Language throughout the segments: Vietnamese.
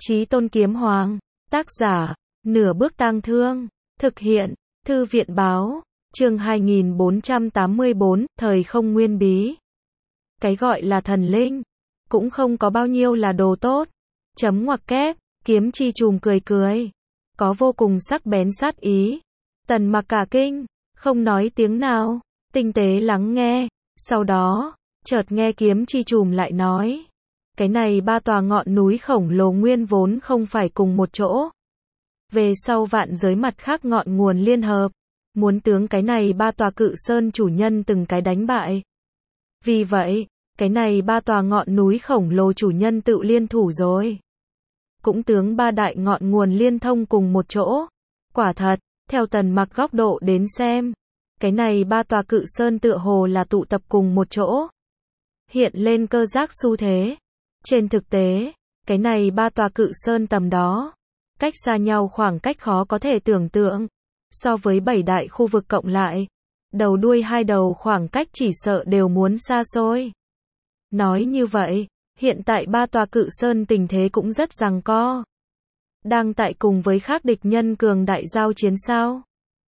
Chí Tôn Kiếm Hoàng, tác giả, Nửa Bước Tang Thương, thực hiện, Thư viện báo, chương 2484, thời không nguyên bí. Cái gọi là thần linh, cũng không có bao nhiêu là đồ tốt. Chấm ngoặc kép, Kiếm Chi Trùm cười cười, có vô cùng sắc bén sát ý. Tần Mặc cả kinh, không nói tiếng nào, tinh tế lắng nghe, sau đó, chợt nghe Kiếm Chi Trùm lại nói. Cái này ba tòa ngọn núi khổng lồ nguyên vốn không phải cùng một chỗ. Về sau vạn giới mặt khác ngọn nguồn liên hợp, muốn tướng cái này ba tòa cự sơn chủ nhân từng cái đánh bại. Vì vậy, cái này ba tòa ngọn núi khổng lồ chủ nhân tự liên thủ rồi. Cũng tướng ba đại ngọn nguồn liên thông cùng một chỗ. Quả thật, theo Tần Mặc góc độ đến xem, cái này ba tòa cự sơn tựa hồ là tụ tập cùng một chỗ. Hiện lên cơ giác xu thế. Trên thực tế, cái này ba tòa cự sơn tầm đó, cách xa nhau khoảng cách khó có thể tưởng tượng. So với 7 đại khu vực cộng lại, đầu đuôi hai đầu khoảng cách chỉ sợ đều muốn xa xôi. Nói như vậy, hiện tại ba tòa cự sơn tình thế cũng rất giằng co. Đang tại cùng với khác địch nhân cường đại giao chiến sao?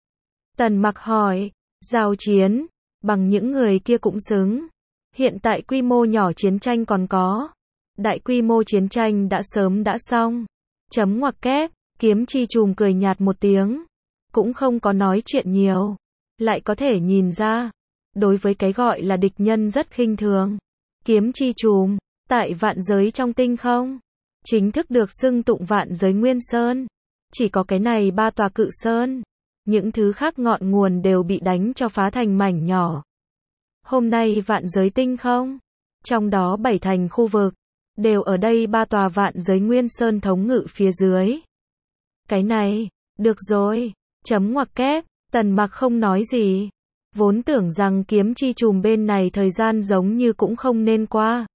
Tần Mặc hỏi, giao chiến, bằng những người kia cũng xứng. Hiện tại quy mô nhỏ chiến tranh còn có. Đại quy mô chiến tranh đã sớm đã xong. Chấm ngoặc kép, Kiếm Chi Trùm cười nhạt một tiếng. Cũng không có nói chuyện nhiều. Lại có thể nhìn ra. Đối với cái gọi là địch nhân rất khinh thường. Kiếm Chi Trùm, tại vạn giới trong tinh không. Chính thức được xưng tụng vạn giới nguyên sơn. Chỉ có cái này ba tòa cự sơn. Những thứ khác ngọn nguồn đều bị đánh cho phá thành mảnh nhỏ. Hôm nay vạn giới tinh không. Trong đó 7 thành khu vực. Đều ở đây ba tòa vạn giới nguyên sơn thống ngự phía dưới. Cái này, được rồi, chấm ngoặc kép, Tần Mặc không nói gì. Vốn tưởng rằng Kiếm Chi Trùm bên này thời gian giống như cũng không nên qua.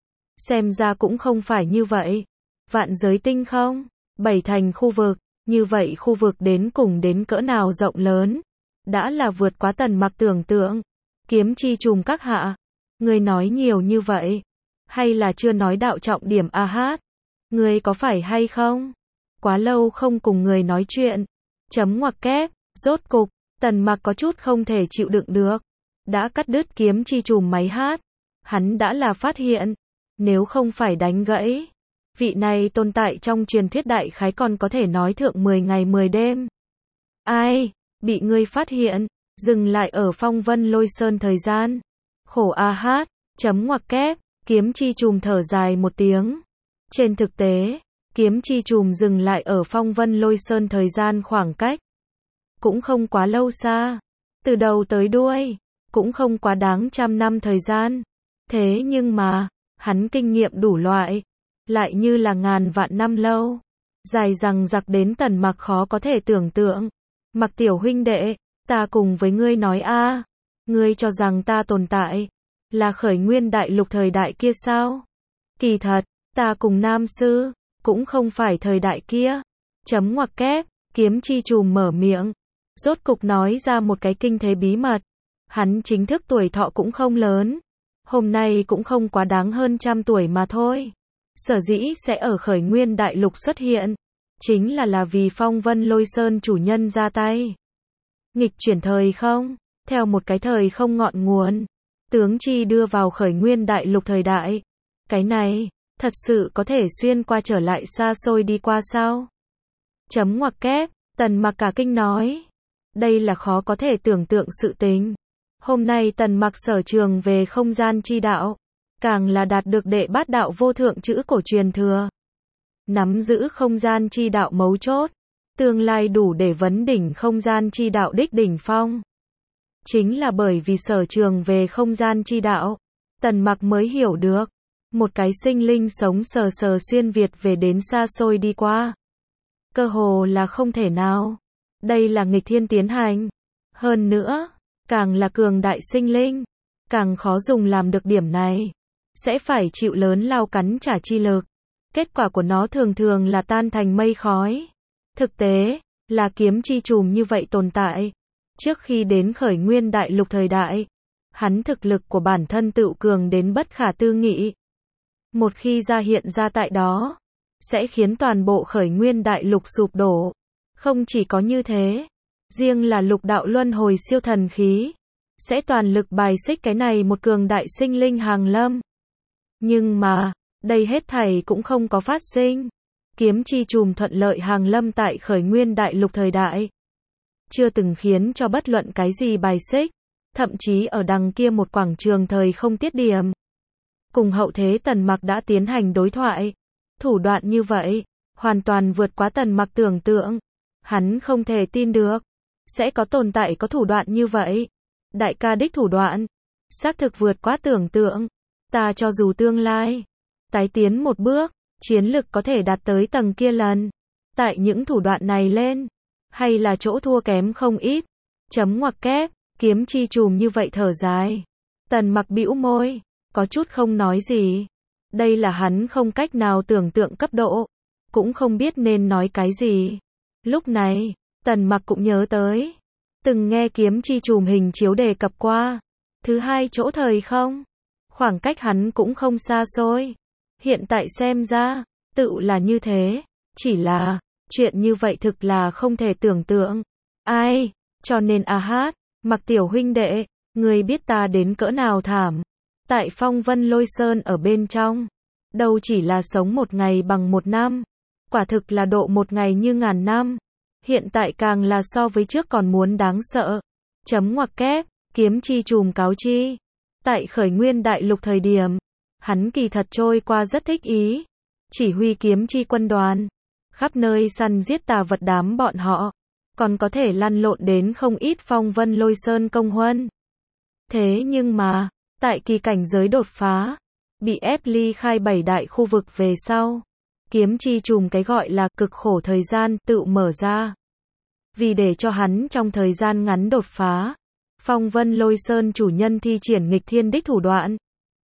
Xem ra cũng không phải như vậy. Vạn giới tinh không, 7 thành khu vực, như vậy khu vực đến cùng đến cỡ nào rộng lớn. Đã là vượt quá Tần Mặc tưởng tượng. Kiếm Chi Trùm các hạ, người nói nhiều như vậy. Hay là chưa nói đạo trọng điểm a hát? Người có phải hay không? Quá lâu không cùng người nói chuyện. Chấm ngoặc kép, rốt cục, Tần Mặc có chút không thể chịu đựng được. Đã cắt đứt Kiếm Chi Trùm máy hát. Hắn đã là phát hiện. Nếu không phải đánh gãy. Vị này tồn tại trong truyền thuyết đại khái còn có thể nói thượng 10 ngày 10 đêm. Ai, bị ngươi phát hiện, dừng lại ở phong vân lôi sơn thời gian. Khổ a hát, chấm ngoặc kép. Kiếm Chi Trùm thở dài một tiếng. Trên thực tế, Kiếm Chi Trùm dừng lại ở phong vân lôi sơn thời gian khoảng cách. Cũng không quá lâu xa. Từ đầu tới đuôi. Cũng không quá đáng trăm năm thời gian. Thế nhưng mà, hắn kinh nghiệm đủ loại. Lại như là ngàn vạn năm lâu. Dài dằng dặc đến Tần Mặc khó có thể tưởng tượng. Mặc tiểu huynh đệ, ta cùng với ngươi nói a, ngươi cho rằng ta tồn tại là khởi nguyên đại lục thời đại kia sao? Kỳ thật, ta cùng Nam Sư, cũng không phải thời đại kia. Chấm ngoặc kép, Kiếm Chi Trùm mở miệng. Rốt cục nói ra một cái kinh thế bí mật. Hắn chính thức tuổi thọ cũng không lớn. Hôm nay cũng không quá đáng hơn 100 tuổi mà thôi. Sở dĩ sẽ ở khởi nguyên đại lục xuất hiện. Chính là vì phong vân lôi sơn chủ nhân ra tay. Nghịch chuyển thời không, theo một cái thời không ngọn nguồn. Tướng chi đưa vào khởi nguyên đại lục thời đại. Cái này, thật sự có thể xuyên qua trở lại xa xôi đi qua sao? Chấm ngoặc kép, Tần Mặc cả kinh nói. Đây là khó có thể tưởng tượng sự tình. Hôm nay Tần Mặc sở trường về không gian chi đạo. Càng là đạt được đệ bát đạo vô thượng chữ cổ truyền thừa. Nắm giữ không gian chi đạo mấu chốt. Tương lai đủ để vấn đỉnh không gian chi đạo đích đỉnh phong. Chính là bởi vì sở trường về không gian chi đạo, Tần Mặc mới hiểu được, một cái sinh linh sống sờ sờ xuyên Việt về đến xa xôi đi qua. Cơ hồ là không thể nào. Đây là nghịch thiên tiến hành. Hơn nữa, càng là cường đại sinh linh, càng khó dùng làm được điểm này. Sẽ phải chịu lớn lao cắn trả chi lực. Kết quả của nó thường thường là tan thành mây khói. Thực tế, là Kiếm Chi Trùm như vậy tồn tại. Trước khi đến khởi nguyên đại lục thời đại, hắn thực lực của bản thân tự cường đến bất khả tư nghị. Một khi ra hiện ra tại đó, sẽ khiến toàn bộ Khởi Nguyên Đại Lục sụp đổ. Không chỉ có như thế, riêng là lục đạo luân hồi siêu thần khí, sẽ toàn lực bài xích cái này một cường đại sinh linh hàng lâm. Nhưng mà, đây hết thảy cũng không có phát sinh. Kiếm chi chùm thuận lợi hàng lâm tại Khởi Nguyên Đại Lục thời đại. Chưa từng khiến cho bất luận cái gì bài xích, thậm chí ở đằng kia một quảng trường thời không tiết điểm. Cùng hậu thế Tần Mặc đã tiến hành đối thoại. Thủ đoạn như vậy, hoàn toàn vượt quá Tần Mặc tưởng tượng. Hắn không thể tin được, sẽ có tồn tại có thủ đoạn như vậy. Đại ca đích thủ đoạn, xác thực vượt quá tưởng tượng. Ta cho dù tương lai tái tiến một bước, chiến lực có thể đạt tới tầng kia lần. Tại những thủ đoạn này lên, hay là chỗ thua kém không ít. Chấm ngoặc kép, kiếm chi chùm như vậy thở dài. Tần Mặc bĩu môi, có chút không nói gì. Đây là hắn không cách nào tưởng tượng cấp độ, cũng không biết nên nói cái gì. Lúc này, Tần Mặc cũng nhớ tới, từng nghe kiếm chi chùm hình chiếu đề cập qua. Thứ hai chỗ thời không, khoảng cách hắn cũng không xa xôi. Hiện tại xem ra, tự là như thế, chỉ là, chuyện như vậy thực là không thể tưởng tượng. Ai, cho nên hát, Mặc tiểu huynh đệ, người biết ta đến cỡ nào thảm. Tại Phong Vân Lôi Sơn ở bên trong, đâu chỉ là sống một ngày bằng một năm, quả thực là độ một ngày như ngàn năm. Hiện tại càng là so với trước còn muốn đáng sợ. Chấm ngoặc kép, kiếm chi chùm cáo chi. Tại Khởi Nguyên Đại Lục thời điểm, hắn kỳ thật trôi qua rất thích ý. Chỉ huy kiếm chi quân đoàn, khắp nơi săn giết tà vật đám bọn họ, còn có thể lăn lộn đến không ít Phong Vân Lôi Sơn công huân. Thế nhưng mà, tại kỳ cảnh giới đột phá, bị ép ly khai 7 đại khu vực về sau, kiếm chi chùm cái gọi là cực khổ thời gian tự mở ra. Vì để cho hắn trong thời gian ngắn đột phá, Phong Vân Lôi Sơn chủ nhân thi triển nghịch thiên đích thủ đoạn.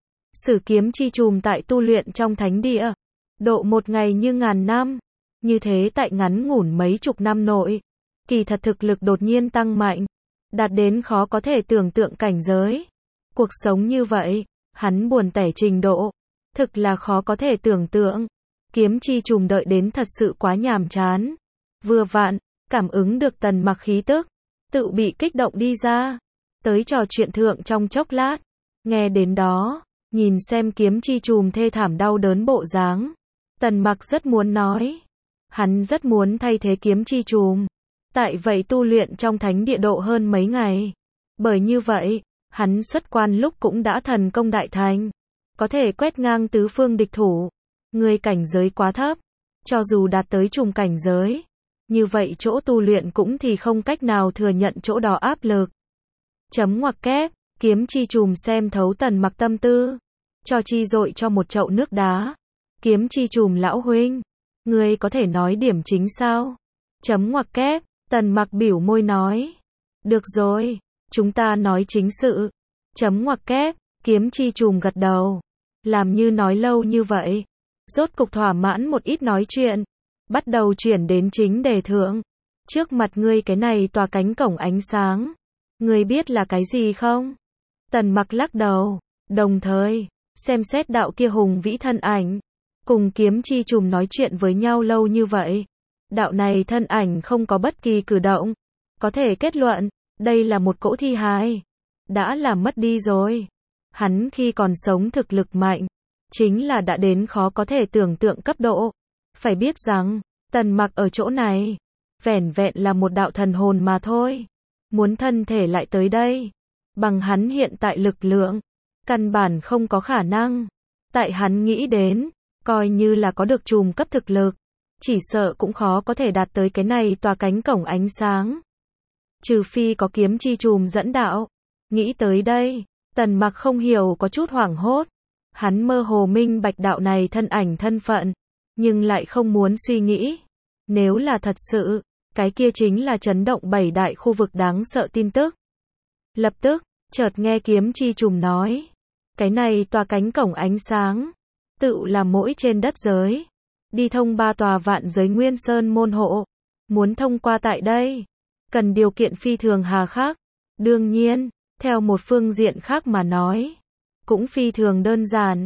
Sử kiếm chi chùm tại tu luyện trong thánh địa, độ một ngày như ngàn năm. Như thế tại ngắn ngủn mấy chục năm nội, kỳ thật thực lực đột nhiên tăng mạnh, đạt đến khó có thể tưởng tượng cảnh giới. Cuộc sống như vậy, hắn buồn tẻ trình độ, thực là khó có thể tưởng tượng. Kiếm chi trùm đợi đến thật sự quá nhàm chán. Vừa vặn, cảm ứng được Tần Mặc khí tức, tự bị kích động đi ra. Tới trò chuyện thượng trong chốc lát. Nghe đến đó, nhìn xem kiếm chi trùm thê thảm đau đớn bộ dáng. Tần Mặc rất muốn nói. Hắn rất muốn thay thế kiếm chi trùm. Tại vậy tu luyện trong thánh địa độ hơn mấy ngày. Bởi như vậy, hắn xuất quan lúc cũng đã thần công đại thành. Có thể quét ngang tứ phương địch thủ. Người cảnh giới quá thấp. Cho dù đạt tới trùng cảnh giới. Như vậy chỗ tu luyện cũng thì không cách nào thừa nhận chỗ đó áp lực. Chấm ngoặc kép, kiếm chi trùm xem thấu Tần Mặc tâm tư. Cho chi dội cho một chậu nước đá. Kiếm chi trùm lão huynh. Ngươi có thể nói điểm chính sao? Chấm ngoặc kép, Tần Mặc biểu môi nói. Được rồi, chúng ta nói chính sự. Chấm ngoặc kép, kiếm chi trùm gật đầu. Làm như nói lâu như vậy. Rốt cục thỏa mãn một ít nói chuyện. Bắt đầu chuyển đến chính đề thượng. Trước mặt ngươi cái này tòa cánh cổng ánh sáng. Ngươi biết là cái gì không? Tần Mặc lắc đầu. Đồng thời, xem xét đạo kia hùng vĩ thân ảnh. Cùng kiếm chi trùm nói chuyện với nhau lâu như vậy. Đạo này thân ảnh không có bất kỳ cử động. Có thể kết luận, đây là một cỗ thi hài. Đã làm mất đi rồi. Hắn khi còn sống thực lực mạnh. Chính là đã đến khó có thể tưởng tượng cấp độ. Phải biết rằng, Tần Mặc ở chỗ này. Vẻn vẹn là một đạo thần hồn mà thôi. Muốn thân thể lại tới đây. Bằng hắn hiện tại lực lượng. Căn bản không có khả năng. Tại hắn nghĩ đến. Coi như là có được trùm cấp thực lực. Chỉ sợ cũng khó có thể đạt tới cái này tòa cánh cổng ánh sáng. Trừ phi có kiếm chi trùm dẫn đạo. Nghĩ tới đây, Tần Mặc không hiểu có chút hoảng hốt. Hắn mơ hồ minh bạch đạo này thân ảnh thân phận. Nhưng lại không muốn suy nghĩ. Nếu là thật sự, cái kia chính là chấn động 7 đại khu vực đáng sợ tin tức. Lập tức, chợt nghe kiếm chi trùm nói. Cái này tòa cánh cổng ánh sáng. Tự là mỗi trên đất giới. Đi thông 3 tòa vạn giới nguyên sơn môn hộ. Muốn thông qua tại đây. Cần điều kiện phi thường hà khắc. Đương nhiên, theo một phương diện khác mà nói. Cũng phi thường đơn giản.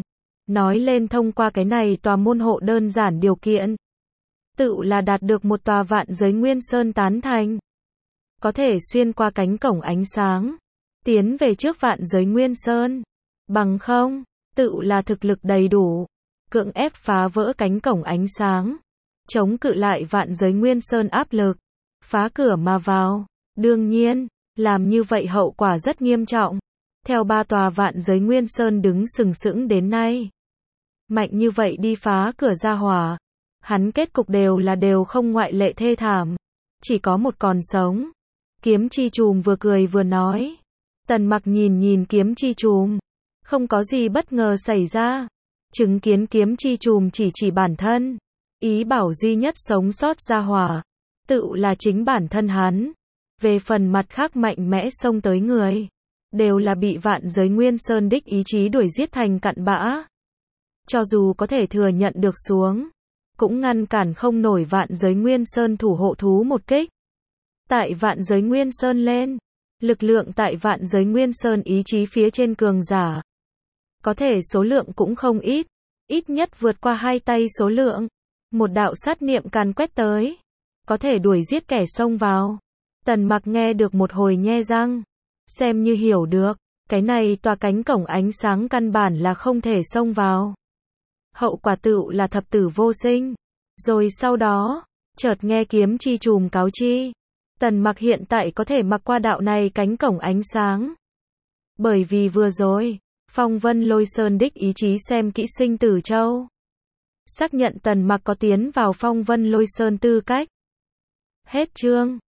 Nói lên thông qua cái này tòa môn hộ đơn giản điều kiện. Tựu là đạt được một tòa vạn giới nguyên sơn tán thành. Có thể xuyên qua cánh cổng ánh sáng. Tiến về trước vạn giới nguyên sơn. Bằng không, tựu là thực lực đầy đủ. Cưỡng ép phá vỡ cánh cổng ánh sáng. Chống cự lại vạn giới nguyên sơn áp lực. Phá cửa mà vào. Đương nhiên, làm như vậy hậu quả rất nghiêm trọng. Theo ba tòa vạn giới nguyên sơn đứng sừng sững đến nay. Mạnh như vậy đi phá cửa ra hỏa. Hắn kết cục đều không ngoại lệ thê thảm. Chỉ có một còn sống. Kiếm chi trùm vừa cười vừa nói. Tần Mặc nhìn kiếm chi trùm. Không có gì bất ngờ xảy ra. Chứng kiến kiếm chi trùm chỉ bản thân. Ý bảo duy nhất sống sót ra hỏa. Tự là chính bản thân hắn. Về phần mặt khác mạnh mẽ xông tới người. Đều là bị vạn giới nguyên sơn đích ý chí đuổi giết thành cặn bã. Cho dù có thể thừa nhận được xuống. Cũng ngăn cản không nổi vạn giới nguyên sơn thủ hộ thú một kích. Tại vạn giới nguyên sơn lên. Lực lượng tại vạn giới nguyên sơn ý chí phía trên cường giả. Có thể số lượng cũng không ít. Ít nhất vượt qua 2 tay số lượng. Một đạo sát niệm càn quét tới. Có thể đuổi giết kẻ xông vào. Tần Mặc nghe được một hồi nhe răng. Xem như hiểu được. Cái này tòa cánh cổng ánh sáng căn bản là không thể xông vào. Hậu quả tựu là thập tử vô sinh. Rồi sau đó, chợt nghe kiếm chi trùm cáo chi. Tần Mặc hiện tại có thể mặc qua đạo này cánh cổng ánh sáng. Bởi vì vừa rồi, Phong Vân Lôi Sơn đích ý chí xem kỹ sinh tử châu. Xác nhận Tần Mặc có tiến vào Phong Vân Lôi Sơn tư cách. Hết chương.